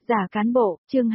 Giả cán bộ, chương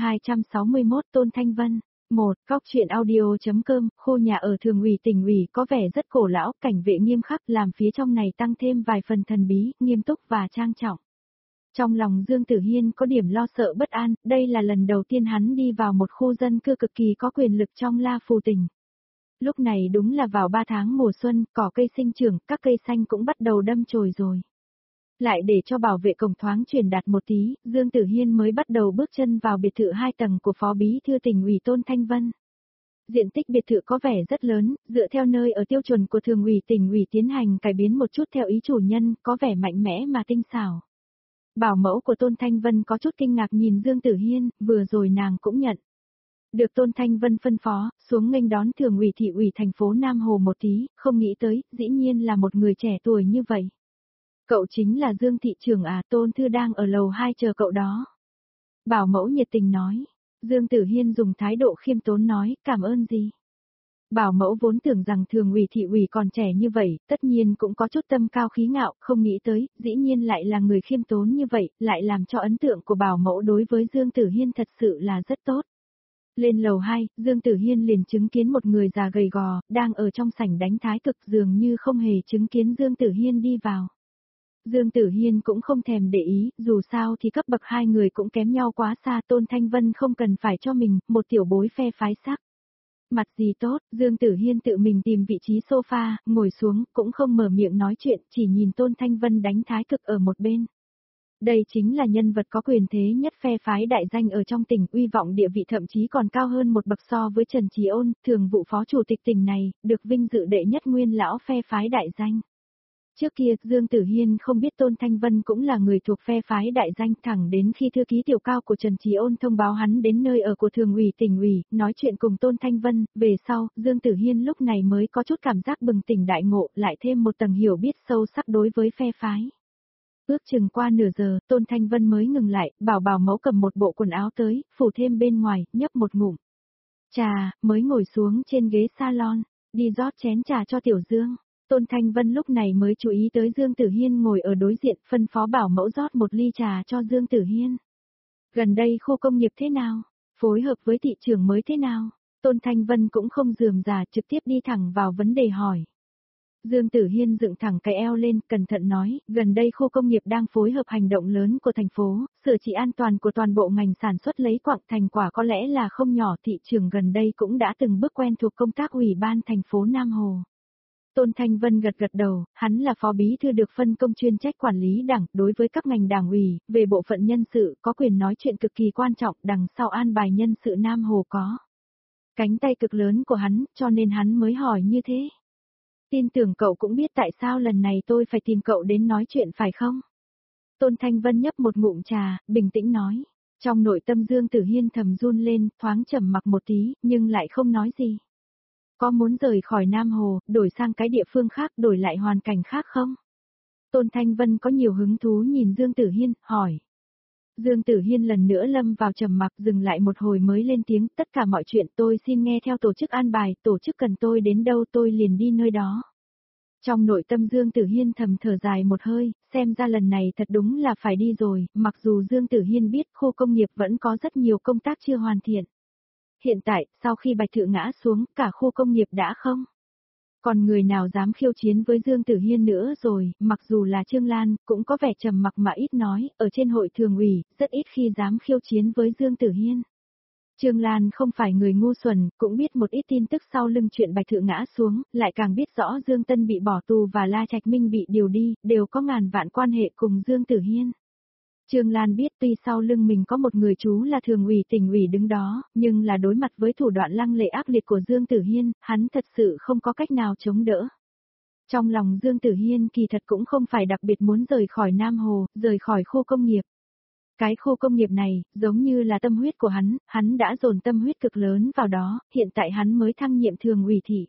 261 Tôn Thanh Vân. 1. Góc truyện audio.com, khu nhà ở Thường ủy Tỉnh ủy có vẻ rất cổ lão, cảnh vệ nghiêm khắc làm phía trong này tăng thêm vài phần thần bí, nghiêm túc và trang trọng. Trong lòng Dương Tử Hiên có điểm lo sợ bất an, đây là lần đầu tiên hắn đi vào một khu dân cư cực kỳ có quyền lực trong La Phù tỉnh. Lúc này đúng là vào 3 tháng mùa xuân, cỏ cây sinh trưởng, các cây xanh cũng bắt đầu đâm chồi rồi. Lại để cho bảo vệ cổng thoáng truyền đạt một tí, Dương Tử Hiên mới bắt đầu bước chân vào biệt thự 2 tầng của Phó Bí thư Tỉnh ủy Tôn Thanh Vân. Diện tích biệt thự có vẻ rất lớn, dựa theo nơi ở tiêu chuẩn của Thường ủy Tỉnh ủy tiến hành cải biến một chút theo ý chủ nhân, có vẻ mạnh mẽ mà tinh xảo. Bảo mẫu của Tôn Thanh Vân có chút kinh ngạc nhìn Dương Tử Hiên, vừa rồi nàng cũng nhận. Được Tôn Thanh Vân phân phó, xuống nghênh đón Thường ủy thị ủy thành phố Nam Hồ một tí, không nghĩ tới, dĩ nhiên là một người trẻ tuổi như vậy. Cậu chính là Dương thị trưởng à, Tôn Thư đang ở lầu 2 chờ cậu đó. Bảo mẫu nhiệt tình nói. Dương Tử Hiên dùng thái độ khiêm tốn nói, cảm ơn gì. Bảo mẫu vốn tưởng rằng Thường ủy thị ủy còn trẻ như vậy, tất nhiên cũng có chút tâm cao khí ngạo, không nghĩ tới, dĩ nhiên lại là người khiêm tốn như vậy, lại làm cho ấn tượng của bảo mẫu đối với Dương Tử Hiên thật sự là rất tốt. Lên lầu 2, Dương Tử Hiên liền chứng kiến một người già gầy gò, đang ở trong sảnh đánh thái cực dường như không hề chứng kiến Dương Tử Hiên đi vào. Dương Tử Hiên cũng không thèm để ý, dù sao thì cấp bậc hai người cũng kém nhau quá xa, Tôn Thanh Vân không cần phải cho mình một tiểu bối phe phái sắc. Mặt gì tốt, Dương Tử Hiên tự mình tìm vị trí sofa, ngồi xuống, cũng không mở miệng nói chuyện, chỉ nhìn Tôn Thanh Vân đánh thái cực ở một bên. Đây chính là nhân vật có quyền thế nhất phe phái đại danh ở trong tỉnh, uy vọng địa vị thậm chí còn cao hơn một bậc so với Trần Chí Ôn, thường vụ phó chủ tịch tỉnh này, được vinh dự đệ nhất nguyên lão phe phái đại danh. Trước kia, Dương Tử Hiên không biết Tôn Thanh Vân cũng là người thuộc phe phái đại danh, thẳng đến khi thư ký tiểu cao của Trần Chí Ôn thông báo hắn đến nơi ở của Thường ủy Tỉnh ủy, nói chuyện cùng Tôn Thanh Vân, về sau, Dương Tử Hiên lúc này mới có chút cảm giác bừng tỉnh đại ngộ, lại thêm một tầng hiểu biết sâu sắc đối với phe phái. Ước chừng qua nửa giờ, Tôn Thanh Vân mới ngừng lại, bảo mẫu cầm một bộ quần áo tới, phủ thêm bên ngoài, nhấp một ngụm trà, mới ngồi xuống trên ghế salon, đi rót chén trà cho Tiểu Dương. Tôn Thanh Vân lúc này mới chú ý tới Dương Tử Hiên ngồi ở đối diện, phân phó bảo mẫu rót một ly trà cho Dương Tử Hiên. Gần đây khu công nghiệp thế nào? Phối hợp với thị trường mới thế nào? Tôn Thanh Vân cũng không rườm rà, trực tiếp đi thẳng vào vấn đề hỏi. Dương Tử Hiên dựng thẳng cái eo lên, cẩn thận nói, gần đây khu công nghiệp đang phối hợp hành động lớn của thành phố, sửa trị an toàn của toàn bộ ngành sản xuất lấy quặng, thành quả có lẽ là không nhỏ, thị trường gần đây cũng đã từng bước quen thuộc công tác ủy ban thành phố Nam Hồ. Tôn Thanh Vân gật gật đầu, hắn là phó bí thư được phân công chuyên trách quản lý đảng, đối với các ngành đảng ủy, về bộ phận nhân sự, có quyền nói chuyện cực kỳ quan trọng, đằng sau an bài nhân sự Nam Hồ có cánh tay cực lớn của hắn, cho nên hắn mới hỏi như thế. Tin tưởng cậu cũng biết tại sao lần này tôi phải tìm cậu đến nói chuyện phải không? Tôn Thanh Vân nhấp một ngụm trà, bình tĩnh nói. Trong nội tâm Dương Tử Hiên thầm run lên, thoáng trầm mặc một tí, nhưng lại không nói gì. Có muốn rời khỏi Nam Hồ, đổi sang cái địa phương khác, đổi lại hoàn cảnh khác không? Tôn Thanh Vân có nhiều hứng thú nhìn Dương Tử Hiên, hỏi. Dương Tử Hiên lần nữa lâm vào trầm mặc, dừng lại một hồi mới lên tiếng, tất cả mọi chuyện tôi xin nghe theo tổ chức an bài, tổ chức cần tôi đến đâu tôi liền đi nơi đó. Trong nội tâm Dương Tử Hiên thầm thở dài một hơi, xem ra lần này thật đúng là phải đi rồi, mặc dù Dương Tử Hiên biết khu công nghiệp vẫn có rất nhiều công tác chưa hoàn thiện. Hiện tại, sau khi Bạch Thự ngã xuống, cả khu công nghiệp đã không còn người nào dám khiêu chiến với Dương Tử Hiên nữa rồi, mặc dù là Trương Lan, cũng có vẻ trầm mặc mà ít nói, ở trên hội thường ủy, rất ít khi dám khiêu chiến với Dương Tử Hiên. Trương Lan không phải người ngu xuẩn, cũng biết một ít tin tức sau lưng chuyện Bạch Thự ngã xuống, lại càng biết rõ Dương Tân bị bỏ tù và La Trạch Minh bị điều đi, đều có ngàn vạn quan hệ cùng Dương Tử Hiên. Trương Lan biết tuy sau lưng mình có một người chú là Thường ủy Tỉnh ủy đứng đó, nhưng là đối mặt với thủ đoạn lăng lệ ác liệt của Dương Tử Hiên, hắn thật sự không có cách nào chống đỡ. Trong lòng Dương Tử Hiên kỳ thật cũng không phải đặc biệt muốn rời khỏi Nam Hồ, rời khỏi khu công nghiệp. Cái khu công nghiệp này, giống như là tâm huyết của hắn đã dồn tâm huyết cực lớn vào đó, hiện tại hắn mới thăng nhiệm Thường ủy thị.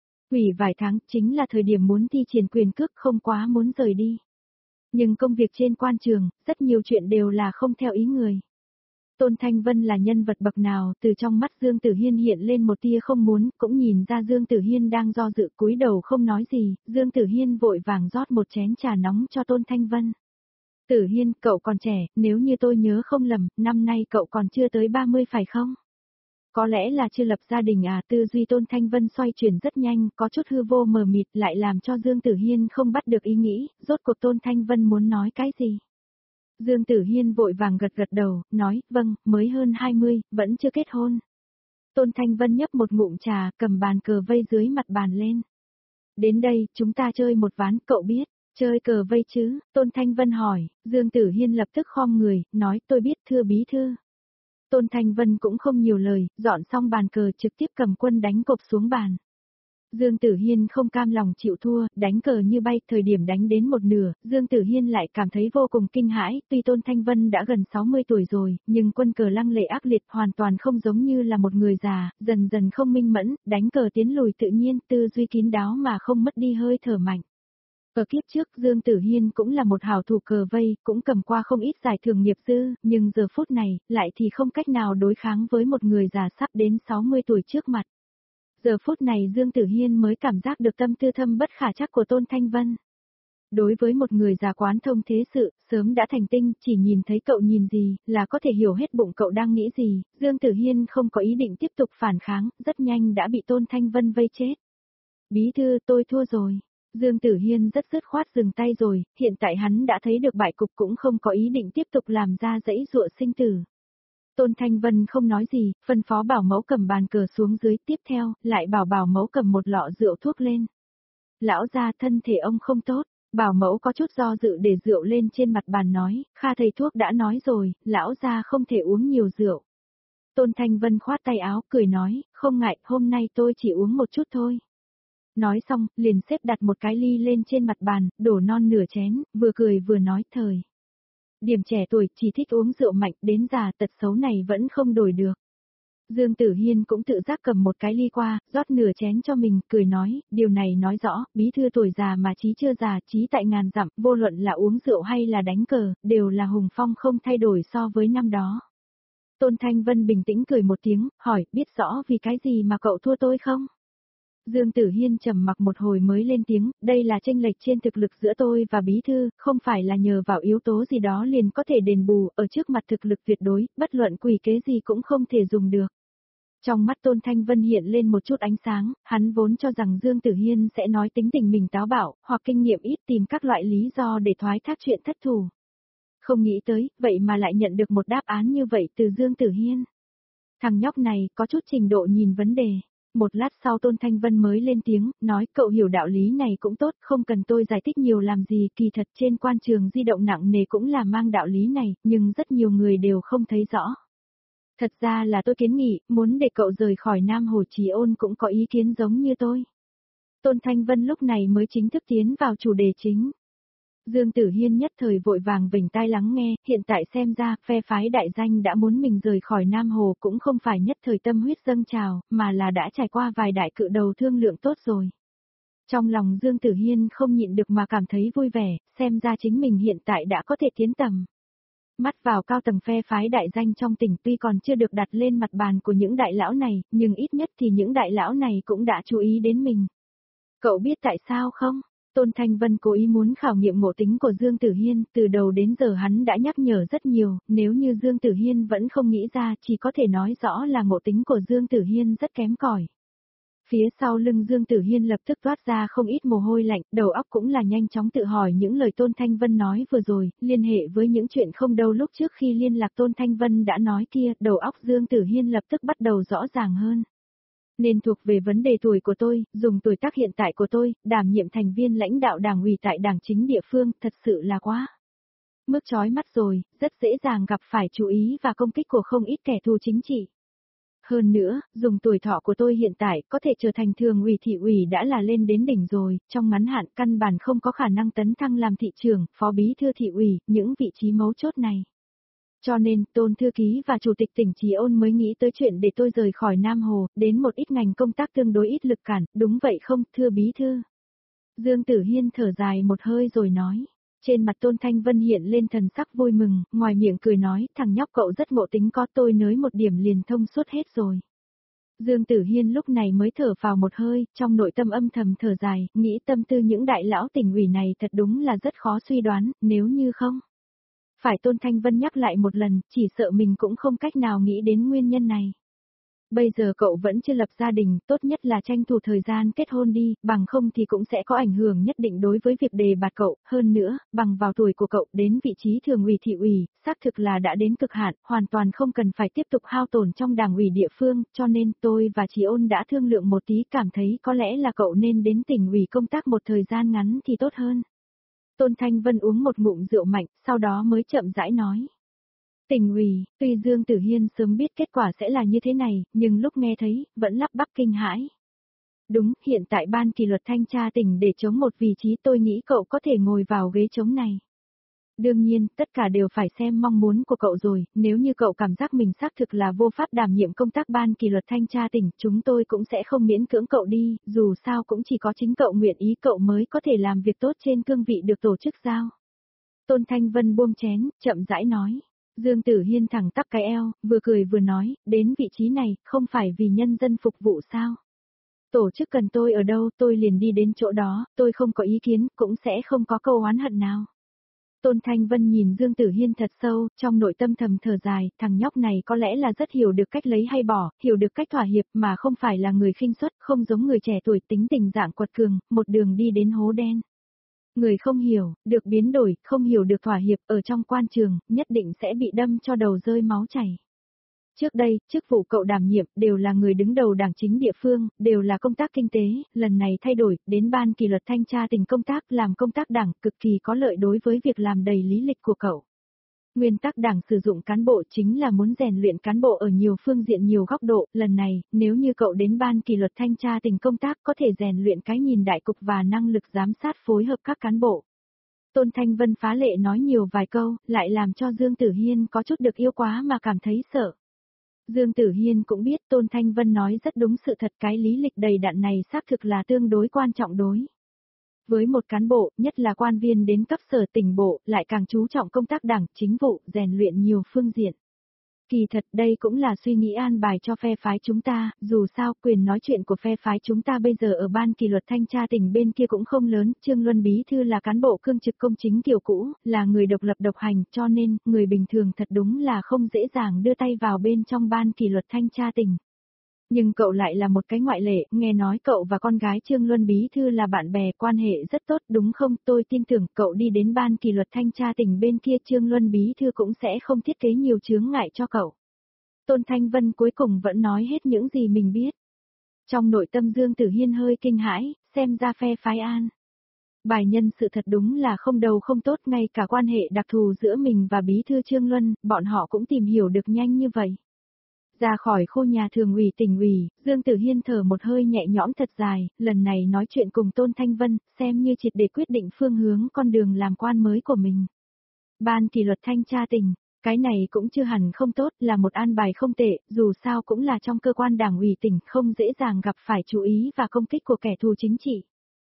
Ủy vài tháng chính là thời điểm muốn thi triển quyền cước, không quá muốn rời đi. Nhưng công việc trên quan trường, rất nhiều chuyện đều là không theo ý người. Tôn Thanh Vân là nhân vật bậc nào, từ trong mắt Dương Tử Hiên hiện lên một tia không muốn, cũng nhìn ra Dương Tử Hiên đang do dự cúi đầu không nói gì, Dương Tử Hiên vội vàng rót một chén trà nóng cho Tôn Thanh Vân. Tử Hiên, cậu còn trẻ, nếu như tôi nhớ không lầm, năm nay cậu còn chưa tới 30 phải không? Có lẽ là chưa lập gia đình à, tư duy Tôn Thanh Vân xoay chuyển rất nhanh, có chút hư vô mờ mịt lại làm cho Dương Tử Hiên không bắt được ý nghĩ, rốt cuộc Tôn Thanh Vân muốn nói cái gì. Dương Tử Hiên vội vàng gật gật đầu, nói, vâng, mới hơn 20, vẫn chưa kết hôn. Tôn Thanh Vân nhấp một ngụm trà, cầm bàn cờ vây dưới mặt bàn lên. Đến đây, chúng ta chơi một ván, cậu biết, chơi cờ vây chứ, Tôn Thanh Vân hỏi, Dương Tử Hiên lập tức khom người, nói tôi biết thưa bí thư. Tôn Thanh Vân cũng không nhiều lời, dọn xong bàn cờ trực tiếp cầm quân đánh cộp xuống bàn. Dương Tử Hiên không cam lòng chịu thua, đánh cờ như bay, thời điểm đánh đến một nửa, Dương Tử Hiên lại cảm thấy vô cùng kinh hãi, tuy Tôn Thanh Vân đã gần 60 tuổi rồi, nhưng quân cờ lăng lệ ác liệt hoàn toàn không giống như là một người già, dần dần không minh mẫn, đánh cờ tiến lùi tự nhiên, tư duy kín đáo mà không mất đi hơi thở mạnh. Ở kiếp trước Dương Tử Hiên cũng là một hảo thủ cờ vây, cũng cầm qua không ít giải thưởng nghiệp dư, nhưng giờ phút này, lại thì không cách nào đối kháng với một người già sắp đến 60 tuổi trước mặt. Giờ phút này Dương Tử Hiên mới cảm giác được tâm tư thâm bất khả trắc của Tôn Thanh Vân. Đối với một người già quán thông thế sự, sớm đã thành tinh, chỉ nhìn thấy cậu nhìn gì, là có thể hiểu hết bụng cậu đang nghĩ gì, Dương Tử Hiên không có ý định tiếp tục phản kháng, rất nhanh đã bị Tôn Thanh Vân vây chết. Bí thư, tôi thua rồi. Dương Tử Hiên rất dứt khoát dừng tay rồi, hiện tại hắn đã thấy được bại cục cũng không có ý định tiếp tục làm ra dãy dụa sinh tử. Tôn Thanh Vân không nói gì, phân phó bảo mẫu cầm bàn cờ xuống dưới, tiếp theo, lại bảo bảo mẫu cầm một lọ rượu thuốc lên. Lão gia, thân thể ông không tốt, bảo mẫu có chút do dự để rượu lên trên mặt bàn nói, Kha thầy thuốc đã nói rồi, lão gia không thể uống nhiều rượu. Tôn Thanh Vân khoát tay áo, cười nói, không ngại, hôm nay tôi chỉ uống một chút thôi. Nói xong, liền xếp đặt một cái ly lên trên mặt bàn, đổ non nửa chén, vừa cười vừa nói thời. Điểm trẻ tuổi chỉ thích uống rượu mạnh, đến già tật xấu này vẫn không đổi được. Dương Tử Hiên cũng tự giác cầm một cái ly qua, rót nửa chén cho mình, cười nói, điều này nói rõ, bí thư tuổi già mà trí chưa già, trí tại ngàn dặm, vô luận là uống rượu hay là đánh cờ, đều là hùng phong không thay đổi so với năm đó. Tôn Thanh Vân bình tĩnh cười một tiếng, hỏi, biết rõ vì cái gì mà cậu thua tôi không? Dương Tử Hiên trầm mặc một hồi mới lên tiếng, đây là chênh lệch trên thực lực giữa tôi và bí thư, không phải là nhờ vào yếu tố gì đó liền có thể đền bù, ở trước mặt thực lực tuyệt đối, bất luận quỷ kế gì cũng không thể dùng được. Trong mắt Tôn Thanh Vân hiện lên một chút ánh sáng, hắn vốn cho rằng Dương Tử Hiên sẽ nói tính tình mình táo bạo, hoặc kinh nghiệm ít tìm các loại lý do để thoái thác chuyện thất thù. Không nghĩ tới, vậy mà lại nhận được một đáp án như vậy từ Dương Tử Hiên. Thằng nhóc này có chút trình độ nhìn vấn đề. Một lát sau Tôn Thanh Vân mới lên tiếng, nói cậu hiểu đạo lý này cũng tốt, không cần tôi giải thích nhiều làm gì, kỳ thật trên quan trường di động nặng nề cũng là mang đạo lý này, nhưng rất nhiều người đều không thấy rõ. Thật ra là tôi kiến nghị, muốn để cậu rời khỏi Nam Hồ Chí Ôn cũng có ý kiến giống như tôi. Tôn Thanh Vân lúc này mới chính thức tiến vào chủ đề chính. Dương Tử Hiên nhất thời vội vàng vểnh tai lắng nghe, hiện tại xem ra, phe phái đại danh đã muốn mình rời khỏi Nam Hồ cũng không phải nhất thời tâm huyết dâng trào, mà là đã trải qua vài đại cự đầu thương lượng tốt rồi. Trong lòng Dương Tử Hiên không nhịn được mà cảm thấy vui vẻ, xem ra chính mình hiện tại đã có thể tiến tầm. Mắt vào cao tầng phe phái đại danh trong tỉnh tuy còn chưa được đặt lên mặt bàn của những đại lão này, nhưng ít nhất thì những đại lão này cũng đã chú ý đến mình. Cậu biết tại sao không? Tôn Thanh Vân cố ý muốn khảo nghiệm ngộ tính của Dương Tử Hiên, từ đầu đến giờ hắn đã nhắc nhở rất nhiều, nếu như Dương Tử Hiên vẫn không nghĩ ra chỉ có thể nói rõ là ngộ tính của Dương Tử Hiên rất kém cỏi. Phía sau lưng Dương Tử Hiên lập tức toát ra không ít mồ hôi lạnh, đầu óc cũng là nhanh chóng tự hỏi những lời Tôn Thanh Vân nói vừa rồi, liên hệ với những chuyện không đâu lúc trước khi liên lạc Tôn Thanh Vân đã nói kia, đầu óc Dương Tử Hiên lập tức bắt đầu rõ ràng hơn. Nên thuộc về vấn đề tuổi của tôi, dùng tuổi tác hiện tại của tôi, đảm nhiệm thành viên lãnh đạo đảng ủy tại đảng chính địa phương, thật sự là quá mức chói mắt rồi, rất dễ dàng gặp phải chú ý và công kích của không ít kẻ thù chính trị. Hơn nữa, dùng tuổi thọ của tôi hiện tại có thể trở thành thường ủy thị ủy đã là lên đến đỉnh rồi, trong ngắn hạn căn bản không có khả năng tấn thăng làm thị trưởng, phó bí thư thị ủy, những vị trí mấu chốt này. Cho nên, Tôn Thư Ký và Chủ tịch tỉnh Chí Ôn mới nghĩ tới chuyện để tôi rời khỏi Nam Hồ, đến một ít ngành công tác tương đối ít lực cản, đúng vậy không, thưa bí thư? Dương Tử Hiên thở dài một hơi rồi nói. Trên mặt Tôn Thanh Vân hiện lên thần sắc vui mừng, ngoài miệng cười nói, thằng nhóc cậu rất ngộ tính, có tôi nới một điểm liền thông suốt hết rồi. Dương Tử Hiên lúc này mới thở vào một hơi, trong nội tâm âm thầm thở dài, nghĩ tâm tư những đại lão tỉnh ủy này thật đúng là rất khó suy đoán, nếu như không. Phải Tôn Thanh Vân nhắc lại một lần, chỉ sợ mình cũng không cách nào nghĩ đến nguyên nhân này. Bây giờ cậu vẫn chưa lập gia đình, tốt nhất là tranh thủ thời gian kết hôn đi, bằng không thì cũng sẽ có ảnh hưởng nhất định đối với việc đề bạt cậu, hơn nữa, bằng vào tuổi của cậu đến vị trí thường ủy thị ủy, xác thực là đã đến cực hạn, hoàn toàn không cần phải tiếp tục hao tổn trong đảng ủy địa phương, cho nên tôi và chị Ôn đã thương lượng một tí cảm thấy có lẽ là cậu nên đến tỉnh ủy công tác một thời gian ngắn thì tốt hơn. Tôn Thanh Vân uống một ngụm rượu mạnh, sau đó mới chậm rãi nói. Tỉnh ủy, tuy Dương Tử Hiên sớm biết kết quả sẽ là như thế này, nhưng lúc nghe thấy, vẫn lắp bắp kinh hãi. Đúng, hiện tại ban kỷ luật thanh tra tỉnh để chống một vị trí tôi nghĩ cậu có thể ngồi vào ghế chống này. Đương nhiên, tất cả đều phải xem mong muốn của cậu rồi, nếu như cậu cảm giác mình xác thực là vô pháp đảm nhiệm công tác ban kỷ luật thanh tra tỉnh, chúng tôi cũng sẽ không miễn cưỡng cậu đi, dù sao cũng chỉ có chính cậu nguyện ý cậu mới có thể làm việc tốt trên cương vị được tổ chức giao. Tôn Thanh Vân buông chén, chậm rãi nói. Dương Tử Hiên thẳng tắp cái eo, vừa cười vừa nói, đến vị trí này, không phải vì nhân dân phục vụ sao? Tổ chức cần tôi ở đâu tôi liền đi đến chỗ đó, tôi không có ý kiến, cũng sẽ không có câu oán hận nào. Tôn Thanh Vân nhìn Dương Tử Hiên thật sâu, trong nội tâm thầm thở dài, thằng nhóc này có lẽ là rất hiểu được cách lấy hay bỏ, hiểu được cách thỏa hiệp mà không phải là người khinh suất, không giống người trẻ tuổi tính tình dạng quật cường, một đường đi đến hố đen. Người không hiểu, được biến đổi, không hiểu được thỏa hiệp ở trong quan trường, nhất định sẽ bị đâm cho đầu rơi máu chảy. Trước đây, chức vụ cậu đảm nhiệm đều là người đứng đầu đảng chính địa phương, đều là công tác kinh tế, lần này thay đổi, đến ban kỷ luật thanh tra tỉnh công tác làm công tác đảng, cực kỳ có lợi đối với việc làm đầy lý lịch của cậu. Nguyên tắc đảng sử dụng cán bộ chính là muốn rèn luyện cán bộ ở nhiều phương diện nhiều góc độ, lần này, nếu như cậu đến ban kỷ luật thanh tra tỉnh công tác có thể rèn luyện cái nhìn đại cục và năng lực giám sát phối hợp các cán bộ. Tôn Thanh Vân phá lệ nói nhiều vài câu, lại làm cho Dương Tử Hiên có chút được yêu quá mà cảm thấy sợ. Dương Tử Hiên cũng biết Tôn Thanh Vân nói rất đúng sự thật, cái lý lịch đầy đặn này xác thực là tương đối quan trọng đối. Với một cán bộ, nhất là quan viên đến cấp sở tỉnh bộ, lại càng chú trọng công tác đảng, chính vụ, rèn luyện nhiều phương diện. Kỳ thật đây cũng là suy nghĩ an bài cho phe phái chúng ta, dù sao quyền nói chuyện của phe phái chúng ta bây giờ ở ban kỷ luật thanh tra tỉnh bên kia cũng không lớn, Trương Luân Bí Thư là cán bộ cương trực công chính kiểu cũ, là người độc lập độc hành, cho nên, người bình thường thật đúng là không dễ dàng đưa tay vào bên trong ban kỷ luật thanh tra tỉnh. Nhưng cậu lại là một cái ngoại lệ, nghe nói cậu và con gái Trương Luân Bí Thư là bạn bè, quan hệ rất tốt đúng không? Tôi tin tưởng cậu đi đến ban kỷ luật thanh tra tỉnh bên kia Trương Luân Bí Thư cũng sẽ không thiết kế nhiều chướng ngại cho cậu. Tôn Thanh Vân cuối cùng vẫn nói hết những gì mình biết. Trong nội tâm Dương Tử Hiên hơi kinh hãi, xem ra phe phái An. Bài nhân sự thật đúng là không đầu không tốt, ngay cả quan hệ đặc thù giữa mình và Bí Thư Trương Luân, bọn họ cũng tìm hiểu được nhanh như vậy. Ra khỏi khu nhà thường ủy tỉnh ủy, Dương Tử Hiên thở một hơi nhẹ nhõm thật dài, lần này nói chuyện cùng Tôn Thanh Vân, xem như triệt để quyết định phương hướng con đường làm quan mới của mình. Ban kỷ luật thanh tra tỉnh, cái này cũng chưa hẳn không tốt, là một an bài không tệ, dù sao cũng là trong cơ quan đảng ủy tỉnh, không dễ dàng gặp phải chú ý và công kích của kẻ thù chính trị.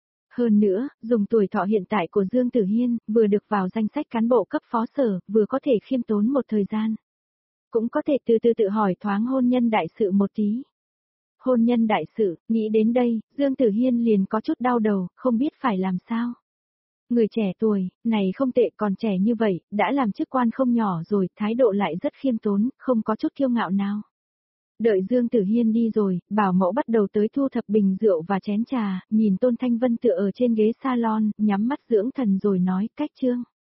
Hơn nữa, dùng tuổi thọ hiện tại của Dương Tử Hiên, vừa được vào danh sách cán bộ cấp phó sở, vừa có thể khiêm tốn một thời gian. Cũng có thể từ từ tự hỏi thoáng hôn nhân đại sự một tí. Hôn nhân đại sự, nghĩ đến đây, Dương Tử Hiên liền có chút đau đầu, không biết phải làm sao. Người trẻ tuổi, này không tệ, còn trẻ như vậy, đã làm chức quan không nhỏ rồi, thái độ lại rất khiêm tốn, không có chút kiêu ngạo nào. Đợi Dương Tử Hiên đi rồi, bảo mẫu bắt đầu tới thu thập bình rượu và chén trà, nhìn Tôn Thanh Vân tựa ở trên ghế salon, nhắm mắt dưỡng thần rồi nói, cách Trương.